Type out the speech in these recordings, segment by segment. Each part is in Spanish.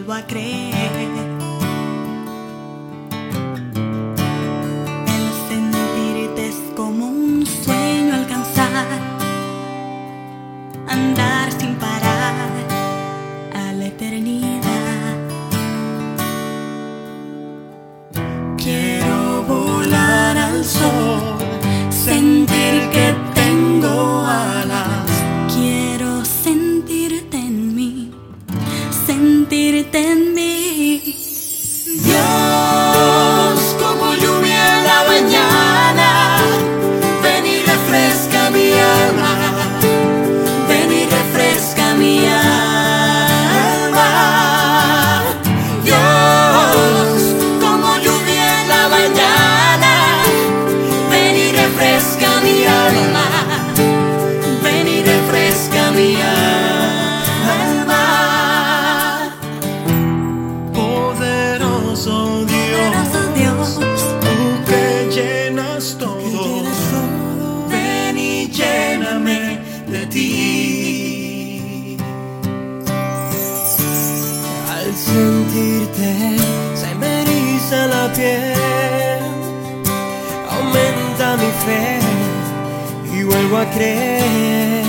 vuelvo a creer. El sentirte es como un sueño alcanzar, andar sin parar a la eternidad. Quiero volar al sol, sentir que tengo alas. Quiero sentirte en mí, sentirte en mí. Dios, como lluvia en la mañana, ven y refresca mi alma, ven y refresca mi alma. Dios, como lluvia en la mañana, ven y refresca mi alma, ven y refresca mi alma. Poderoso Dios, tú que llenas todo, ven y lléname de ti. Al sentirte se me eriza la piel, aumenta mi fe y vuelvo a creer.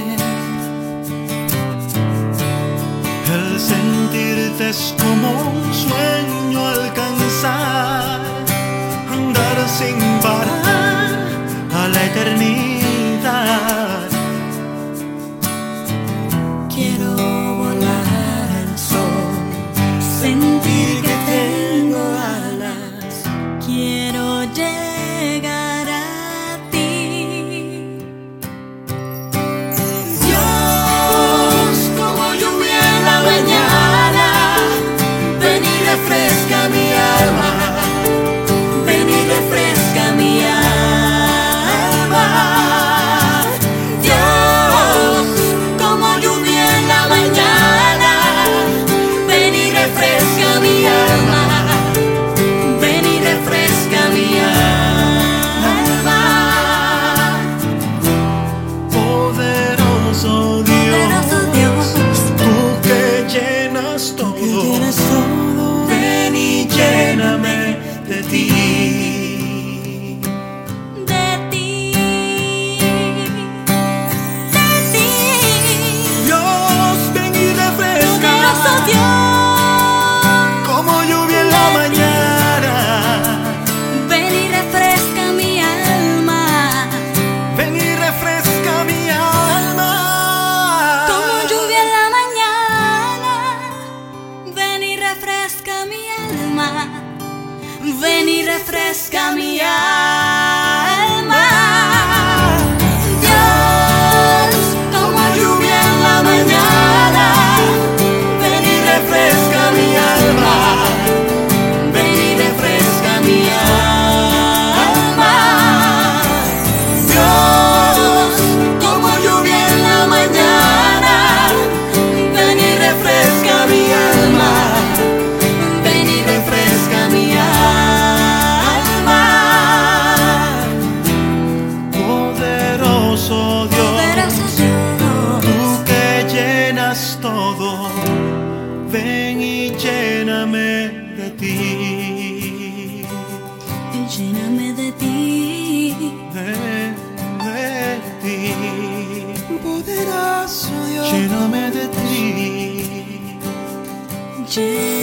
El sentirte es como un sueño alcanzar, andar sin parar a la eternidad. Quiero volar al sol, sentir que tengo alas. Quiero llegar a ti. Dios, como lluvia en la mañana, ven y refresca mi alma, ven y refresca mi alma. Dios, como lluvia en la mañana, ven y refresca mi alma, ven y refresca mi alma. Poderoso Dios, tú que llenas todo, ven y lléname de ti. De ti, de ti. Dios, ven y refresca, Poderoso Dios, como lluvia en la mañana, ven y refresca mi alma, ven y refresca mi alma. como lluvia en la mañana, ven y refresca mi alma, ven y refresca mi alma. Dios, como lluvia en la mañana, ven y refresca mi alma, ven y refresca mi alma. Dios, como lluvia en la mañana, ven y refresca mi alma, ven y refresca mi alma. Poderoso Dios, Poderoso Dios, tú que llenas todo, ven y lléname de ti. lléname de ti. De ti. Poderoso Dios, lléname de ti. Lléname